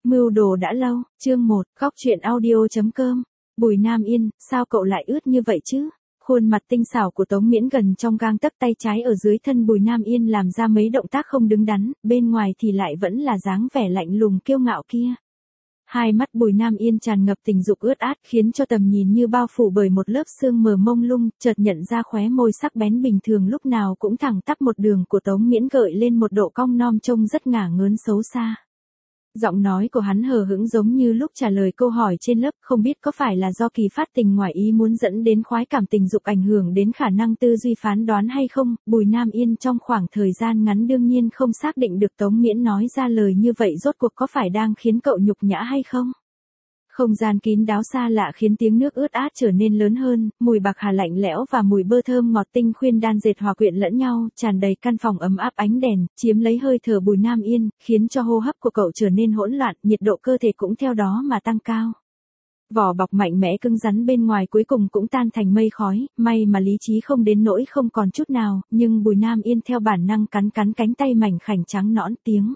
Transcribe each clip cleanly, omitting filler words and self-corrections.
Mưu đồ đã lâu, chương 1, góc truyện audio.com. Bùi Nam Yên, sao cậu lại ướt như vậy chứ? Khuôn mặt tinh xảo của Tống Miễn gần trong gang tấc, tay trái ở dưới thân Bùi Nam Yên làm ra mấy động tác không đứng đắn, bên ngoài thì lại vẫn là dáng vẻ lạnh lùng kiêu ngạo kia. Hai mắt Bùi Nam Yên tràn ngập tình dục ướt át, khiến cho tầm nhìn như bao phủ bởi một lớp sương mờ mông lung, chợt nhận ra khóe môi sắc bén bình thường lúc nào cũng thẳng tắp một đường của Tống Miễn gợi lên một độ cong non trông rất ngả ngớn xấu xa. Giọng nói của hắn hờ hững giống như lúc trả lời câu hỏi trên lớp, không biết có phải là do kỳ phát tình ngoài ý muốn dẫn đến khoái cảm tình dục ảnh hưởng đến khả năng tư duy phán đoán hay không. Bùi Nam Yên trong khoảng thời gian ngắn đương nhiên không xác định được Tống Miễn nói ra lời như vậy rốt cuộc có phải đang khiến cậu nhục nhã hay không. Không gian kín đáo xa lạ khiến tiếng nước ướt át trở nên lớn hơn, mùi bạc hà lạnh lẽo và mùi bơ thơm ngọt tinh khuyên đan dệt hòa quyện lẫn nhau, tràn đầy căn phòng ấm áp, ánh đèn chiếm lấy hơi thở Bùi Nam Yên, khiến cho hô hấp của cậu trở nên hỗn loạn, nhiệt độ cơ thể cũng theo đó mà tăng cao. Vỏ bọc mạnh mẽ cứng rắn bên ngoài cuối cùng cũng tan thành mây khói, may mà lý trí không đến nỗi không còn chút nào, nhưng Bùi Nam Yên theo bản năng cắn cánh tay mảnh khảnh trắng nõn, tiếng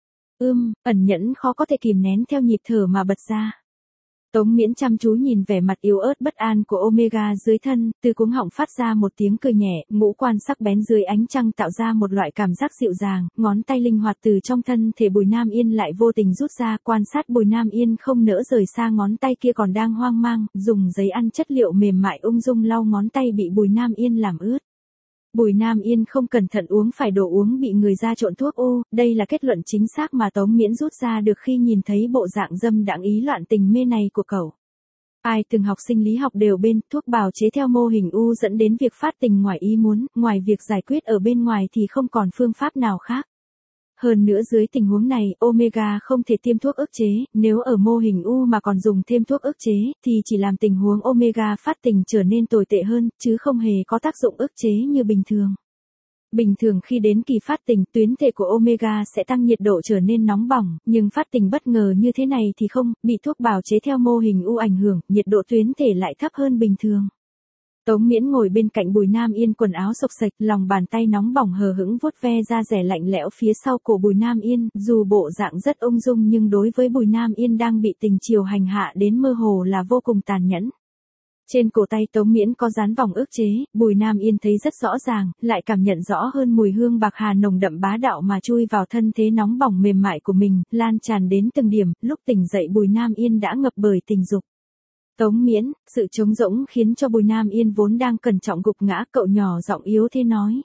ẩn nhẫn khó có thể kìm nén theo nhịp thở mà bật ra. Tống Miễn chăm chú nhìn vẻ mặt yếu ớt bất an của Omega dưới thân, từ cuống họng phát ra một tiếng cười nhẹ, ngũ quan sắc bén dưới ánh trăng tạo ra một loại cảm giác dịu dàng, ngón tay linh hoạt từ trong thân thể Bùi Nam Yên lại vô tình rút ra, quan sát Bùi Nam Yên không nỡ rời xa ngón tay kia còn đang hoang mang, dùng giấy ăn chất liệu mềm mại ung dung lau ngón tay bị Bùi Nam Yên làm ướt. Bùi Nam Yên không cẩn thận uống phải đồ uống bị người ra trộn thuốc ô, đây là kết luận chính xác mà Tống Miễn rút ra được khi nhìn thấy bộ dạng dâm đãng ý loạn tình mê này của cậu. Ai từng học sinh lý học đều bên, thuốc bào chế theo mô hình U dẫn đến việc phát tình ngoài ý muốn, ngoài việc giải quyết ở bên ngoài thì không còn phương pháp nào khác. Hơn nữa dưới tình huống này, Omega không thể tiêm thuốc ức chế, nếu ở mô hình U mà còn dùng thêm thuốc ức chế, thì chỉ làm tình huống Omega phát tình trở nên tồi tệ hơn, chứ không hề có tác dụng ức chế như bình thường. Bình thường khi đến kỳ phát tình, tuyến thể của Omega sẽ tăng nhiệt độ trở nên nóng bỏng, nhưng phát tình bất ngờ như thế này thì không, bị thuốc bào chế theo mô hình U ảnh hưởng, nhiệt độ tuyến thể lại thấp hơn bình thường. Tống Miễn ngồi bên cạnh Bùi Nam Yên quần áo xộc xệch, lòng bàn tay nóng bỏng hờ hững vuốt ve da dẻ lạnh lẽo phía sau cổ Bùi Nam Yên, dù bộ dạng rất ung dung nhưng đối với Bùi Nam Yên đang bị tình chiều hành hạ đến mơ hồ là vô cùng tàn nhẫn. Trên cổ tay Tống Miễn có dán vòng ức chế, Bùi Nam Yên thấy rất rõ ràng, lại cảm nhận rõ hơn mùi hương bạc hà nồng đậm bá đạo mà chui vào thân thế nóng bỏng mềm mại của mình, lan tràn đến từng điểm, lúc tỉnh dậy Bùi Nam Yên đã ngập bởi tình dục. Tống Miễn, sự trống rỗng khiến cho Bùi Nam Yên vốn đang cẩn trọng gục ngã, cậu nhỏ giọng yếu thế nói.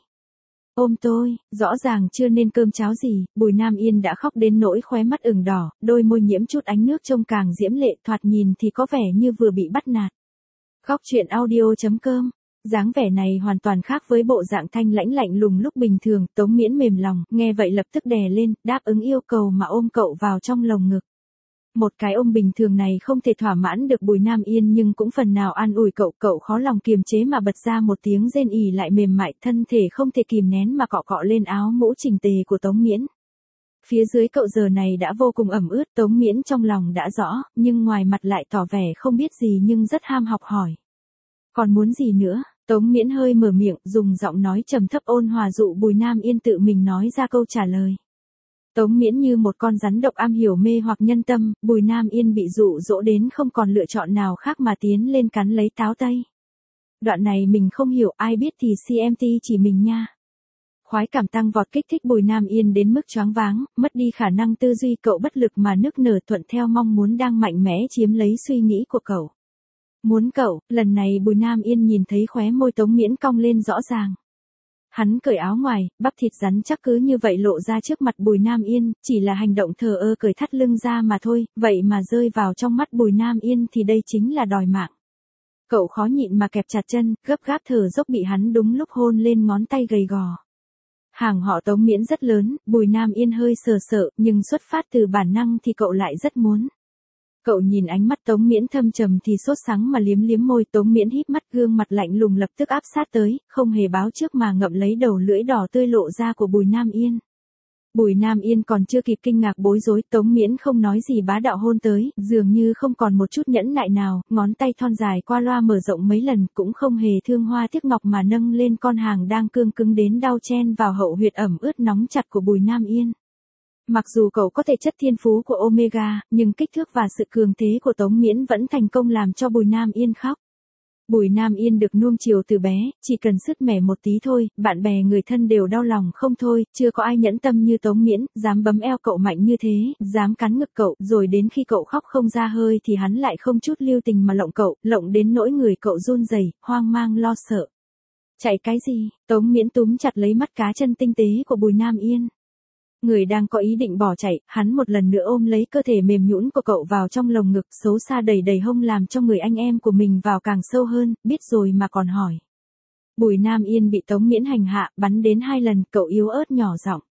Ôm tôi, rõ ràng chưa nên cơm cháo gì, Bùi Nam Yên đã khóc đến nỗi khóe mắt ửng đỏ, đôi môi nhiễm chút ánh nước trông càng diễm lệ, thoạt nhìn thì có vẻ như vừa bị bắt nạt. Góc truyện audio.com. Dáng vẻ này hoàn toàn khác với bộ dạng thanh lãnh lạnh lùng lúc bình thường, Tống Miễn mềm lòng, nghe vậy lập tức đè lên, đáp ứng yêu cầu mà ôm cậu vào trong lồng ngực. Một cái ôm bình thường này không thể thỏa mãn được Bùi Nam Yên nhưng cũng phần nào an ủi cậu, cậu khó lòng kiềm chế mà bật ra một tiếng rên ỉ lại mềm mại, thân thể không thể kìm nén mà cọ cọ lên áo mũ chỉnh tề của Tống Miễn. Phía dưới cậu giờ này đã vô cùng ẩm ướt, Tống Miễn trong lòng đã rõ, nhưng ngoài mặt lại tỏ vẻ không biết gì nhưng rất ham học hỏi. Còn muốn gì nữa? Tống Miễn hơi mở miệng, dùng giọng nói trầm thấp ôn hòa dụ Bùi Nam Yên tự mình nói ra câu trả lời. Tống Miễn như một con rắn độc am hiểu mê hoặc nhân tâm, Bùi Nam Yên bị dụ dỗ đến không còn lựa chọn nào khác mà tiến lên cắn lấy táo tây. Đoạn này mình không hiểu, ai biết thì CMT chỉ mình nha. Khoái cảm tăng vọt kích thích Bùi Nam Yên đến mức choáng váng, mất đi khả năng tư duy, cậu bất lực mà nức nở thuận theo mong muốn đang mạnh mẽ chiếm lấy suy nghĩ của cậu. Muốn cậu, lần này Bùi Nam Yên nhìn thấy khóe môi Tống Miễn cong lên rõ ràng. Hắn cởi áo ngoài, bắp thịt rắn chắc cứ như vậy lộ ra trước mặt Bùi Nam Yên, chỉ là hành động thờ ơ cởi thắt lưng ra mà thôi, vậy mà rơi vào trong mắt Bùi Nam Yên thì đây chính là đòi mạng. Cậu khó nhịn mà kẹp chặt chân, gấp gáp thở dốc bị hắn đúng lúc hôn lên ngón tay gầy gò. Hàng họ Tống Miễn rất lớn, Bùi Nam Yên hơi sợ, nhưng xuất phát từ bản năng thì cậu lại rất muốn. Cậu nhìn ánh mắt Tống Miễn thâm trầm thì sốt sắng mà liếm môi, Tống Miễn híp mắt, gương mặt lạnh lùng lập tức áp sát tới, không hề báo trước mà ngậm lấy đầu lưỡi đỏ tươi lộ ra của Bùi Nam Yên. Bùi Nam Yên còn chưa kịp kinh ngạc bối rối, Tống Miễn không nói gì bá đạo hôn tới, dường như không còn một chút nhẫn nại nào, ngón tay thon dài qua loa mở rộng mấy lần, cũng không hề thương hoa tiếc ngọc mà nâng lên con hàng đang cương cứng đến đau chen vào hậu huyệt ẩm ướt nóng chặt của Bùi Nam Yên. Mặc dù cậu có thể chất thiên phú của Omega, nhưng kích thước và sự cường thế của Tống Miễn vẫn thành công làm cho Bùi Nam Yên khóc. Bùi Nam Yên được nuông chiều từ bé, chỉ cần sứt mẻ một tí thôi, bạn bè người thân đều đau lòng không thôi, chưa có ai nhẫn tâm như Tống Miễn, dám bấm eo cậu mạnh như thế, dám cắn ngực cậu, rồi đến khi cậu khóc không ra hơi thì hắn lại không chút lưu tình mà lộng cậu, lộng đến nỗi người cậu run rẩy, hoang mang lo sợ. Chạy cái gì? Tống Miễn túm chặt lấy mắt cá chân tinh tế của Bùi Nam Yên. Người đang có ý định bỏ chạy, hắn một lần nữa ôm lấy cơ thể mềm nhũn của cậu vào trong lồng ngực, xấu xa đầy đầy hông làm cho người anh em của mình vào càng sâu hơn, biết rồi mà còn hỏi. Bùi Nam Yên bị Tống Miễn hành hạ, bắn đến 2 lần, cậu yếu ớt nhỏ giọng.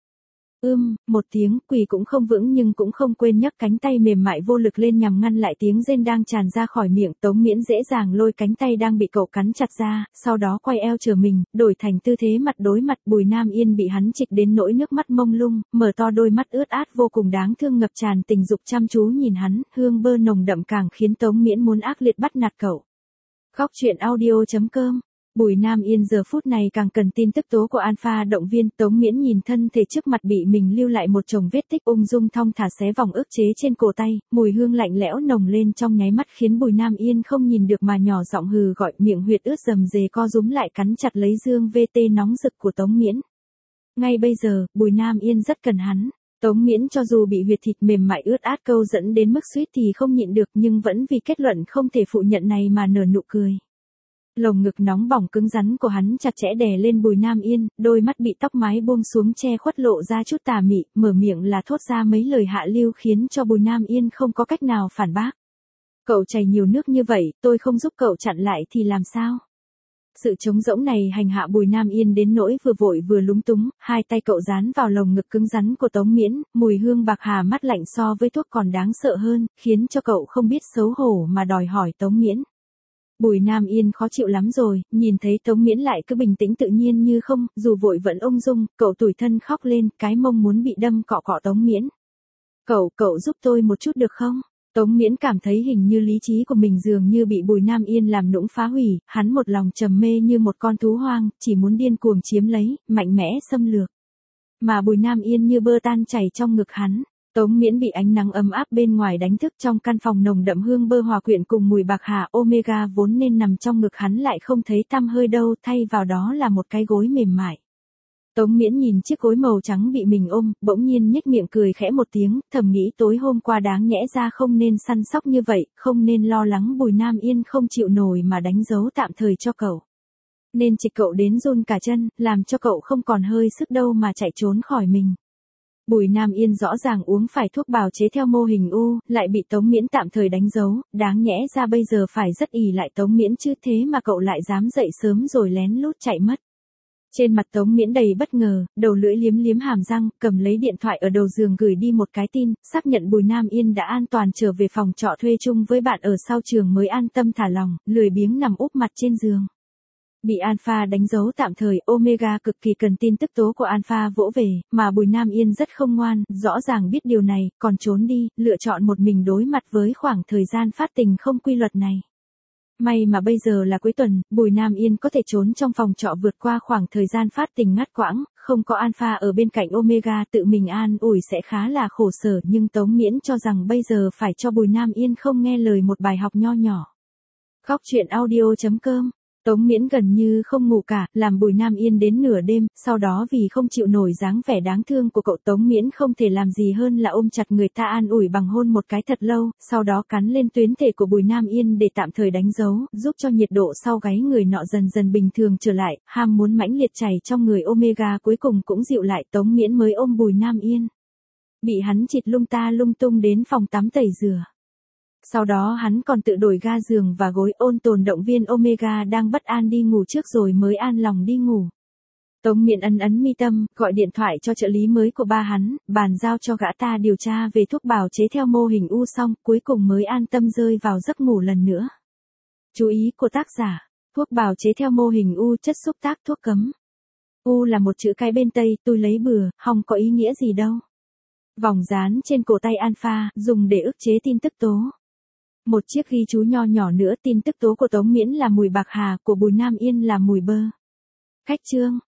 Một tiếng, quỳ cũng không vững nhưng cũng không quên nhấc cánh tay mềm mại vô lực lên nhằm ngăn lại tiếng rên đang tràn ra khỏi miệng. Tống Miễn dễ dàng lôi cánh tay đang bị cậu cắn chặt ra, sau đó quay eo chờ mình, đổi thành tư thế mặt đối mặt. Bùi Nam Yên bị hắn trịch đến nỗi nước mắt mông lung, mở to đôi mắt ướt át vô cùng đáng thương ngập tràn tình dục chăm chú nhìn hắn, hương bơ nồng đậm càng khiến Tống Miễn muốn ác liệt bắt nạt cậu. Khóc chuyện audio.com. Bùi Nam Yên giờ phút này càng cần tin tức tố của Alpha động viên. Tống Miễn nhìn thân thể trước mặt bị mình lưu lại một chồng vết tích, ung dung thong thả xé vòng ức chế trên cổ tay, mùi hương lạnh lẽo nồng lên trong nháy mắt khiến Bùi Nam Yên không nhìn được mà nhỏ giọng hừ gọi, miệng huyệt ướt rầm rề co rúm lại cắn chặt lấy dương VT nóng rực của Tống Miễn. Ngay bây giờ, Bùi Nam Yên rất cần hắn. Tống Miễn cho dù bị huyệt thịt mềm mại ướt át câu dẫn đến mức suýt thì không nhịn được nhưng vẫn vì kết luận không thể phụ nhận này mà nở nụ cười. Lồng ngực nóng bỏng cứng rắn của hắn chặt chẽ đè lên Bùi Nam Yên, đôi mắt bị tóc mái buông xuống che khuất lộ ra chút tà mị, mở miệng là thốt ra mấy lời hạ lưu khiến cho Bùi Nam Yên không có cách nào phản bác. Cậu chảy nhiều nước như vậy, tôi không giúp cậu chặn lại thì làm sao? Sự trống rỗng này hành hạ Bùi Nam Yên đến nỗi vừa vội vừa lúng túng, hai tay cậu dán vào lồng ngực cứng rắn của Tống Miễn, mùi hương bạc hà mát lạnh so với thuốc còn đáng sợ hơn, khiến cho cậu không biết xấu hổ mà đòi hỏi Tống Miễn. Bùi Nam Yên khó chịu lắm rồi, nhìn thấy Tống Miễn lại cứ bình tĩnh tự nhiên như không, dù vội vẫn ung dung, cậu tủi thân khóc lên, cái mông muốn bị đâm cọ cọ Tống Miễn. Cậu giúp tôi một chút được không? Tống Miễn cảm thấy hình như lý trí của mình dường như bị Bùi Nam Yên làm nũng phá hủy, hắn một lòng trầm mê như một con thú hoang, chỉ muốn điên cuồng chiếm lấy, mạnh mẽ xâm lược. Mà Bùi Nam Yên như bơ tan chảy trong ngực hắn. Tống Miễn bị ánh nắng ấm áp bên ngoài đánh thức trong căn phòng nồng đậm hương bơ hòa quyện cùng mùi bạc hà. Omega vốn nên nằm trong ngực hắn lại không thấy tăm hơi đâu, thay vào đó là một cái gối mềm mại. Tống Miễn nhìn chiếc gối màu trắng bị mình ôm, bỗng nhiên nhếch miệng cười khẽ một tiếng, thầm nghĩ tối hôm qua đáng nhẽ ra không nên săn sóc như vậy, không nên lo lắng Bùi Nam Yên không chịu nổi mà đánh dấu tạm thời cho cậu. Nên trịch cậu đến run cả chân, làm cho cậu không còn hơi sức đâu mà chạy trốn khỏi mình. Bùi Nam Yên rõ ràng uống phải thuốc bào chế theo mô hình U, lại bị Tống Miễn tạm thời đánh dấu, đáng nhẽ ra bây giờ phải rất ỷ lại Tống Miễn chứ, thế mà cậu lại dám dậy sớm rồi lén lút chạy mất. Trên mặt Tống Miễn đầy bất ngờ, đầu lưỡi liếm liếm hàm răng, cầm lấy điện thoại ở đầu giường gửi đi một cái tin, xác nhận Bùi Nam Yên đã an toàn trở về phòng trọ thuê chung với bạn ở sau trường mới an tâm thả lòng, lười biếng nằm úp mặt trên giường. Bị Alpha đánh dấu tạm thời, Omega cực kỳ cần tin tức tố của Alpha vỗ về, mà Bùi Nam Yên rất không ngoan, rõ ràng biết điều này, còn trốn đi, lựa chọn một mình đối mặt với khoảng thời gian phát tình không quy luật này. May mà bây giờ là cuối tuần, Bùi Nam Yên có thể trốn trong phòng trọ vượt qua khoảng thời gian phát tình ngắt quãng, không có Alpha ở bên cạnh Omega tự mình an ủi sẽ khá là khổ sở, nhưng Tống Miễn cho rằng bây giờ phải cho Bùi Nam Yên không nghe lời một bài học nho nhỏ. Khóc chuyện audio.com. Tống Miễn gần như không ngủ cả, làm Bùi Nam Yên đến nửa đêm, sau đó vì không chịu nổi dáng vẻ đáng thương của cậu Tống Miễn không thể làm gì hơn là ôm chặt người ta an ủi bằng hôn một cái thật lâu, sau đó cắn lên tuyến thể của Bùi Nam Yên để tạm thời đánh dấu, giúp cho nhiệt độ sau gáy người nọ dần dần bình thường trở lại, ham muốn mãnh liệt chảy trong người Omega cuối cùng cũng dịu lại. Tống Miễn mới ôm Bùi Nam Yên. Bị hắn chịt lung ta lung tung đến phòng tắm tẩy rửa. Sau đó hắn còn tự đổi ga giường và gối, ôn tồn động viên Omega đang bất an đi ngủ trước rồi mới an lòng đi ngủ. Tống Miễn ấn mi tâm, gọi điện thoại cho trợ lý mới của ba hắn, bàn giao cho gã ta điều tra về thuốc bào chế theo mô hình U xong, cuối cùng mới an tâm rơi vào giấc ngủ lần nữa. Chú ý của tác giả, thuốc bào chế theo mô hình U chất xúc tác thuốc cấm. U là một chữ cái bên Tây, tôi lấy bừa, hòng có ý nghĩa gì đâu. Vòng dán trên cổ tay Alpha, dùng để ức chế tin tức tố. Một chiếc ghi chú nho nhỏ nữa, tin tức tố của Tống Miễn là mùi bạc hà, của Bùi Nam Yên là mùi bơ. Khách chương.